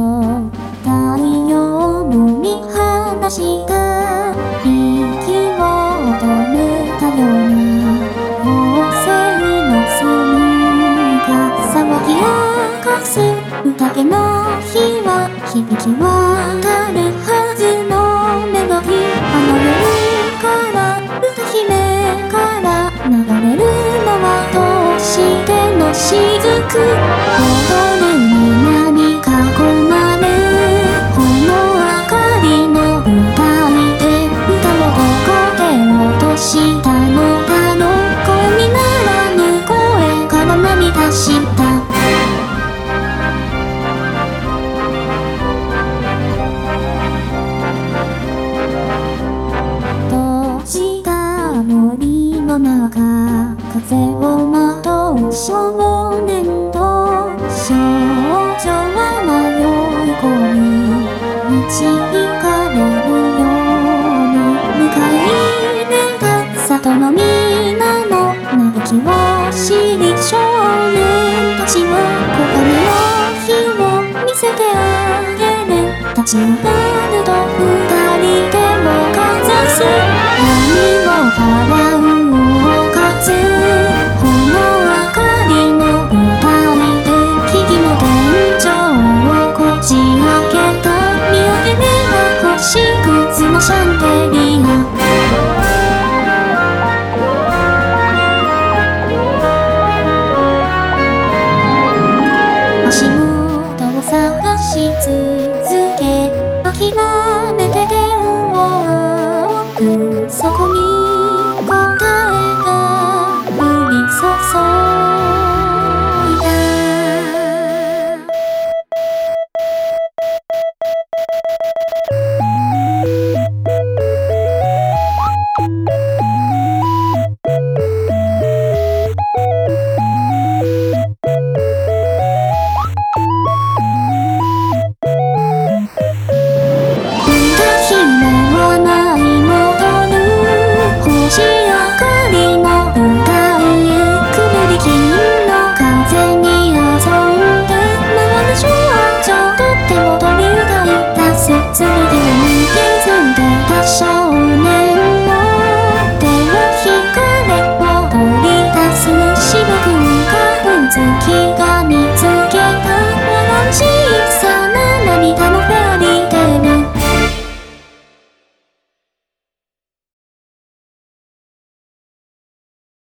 太陽も見放した息を止めたように旺盛の隅が騒ぎ明かす宴の日は響き渡るはずのメロディーあの夜から歌姫から流れるのはどうしての雫踊るに何か困るこの明かりの舞台で歌をどこで落としたのだろう声にならぬ声から涙した森の中風をまとう少年と少女は迷い込み導かれるように迎え入れた里の皆の嘆きを知り少年たちは木陰の火を見せてあげる立ち上がると二人でもかざす払うおかずこの明かりの舞台で木々の天井をこじ開けた見上げれば星屑のシャンデリア足元を探し続け諦め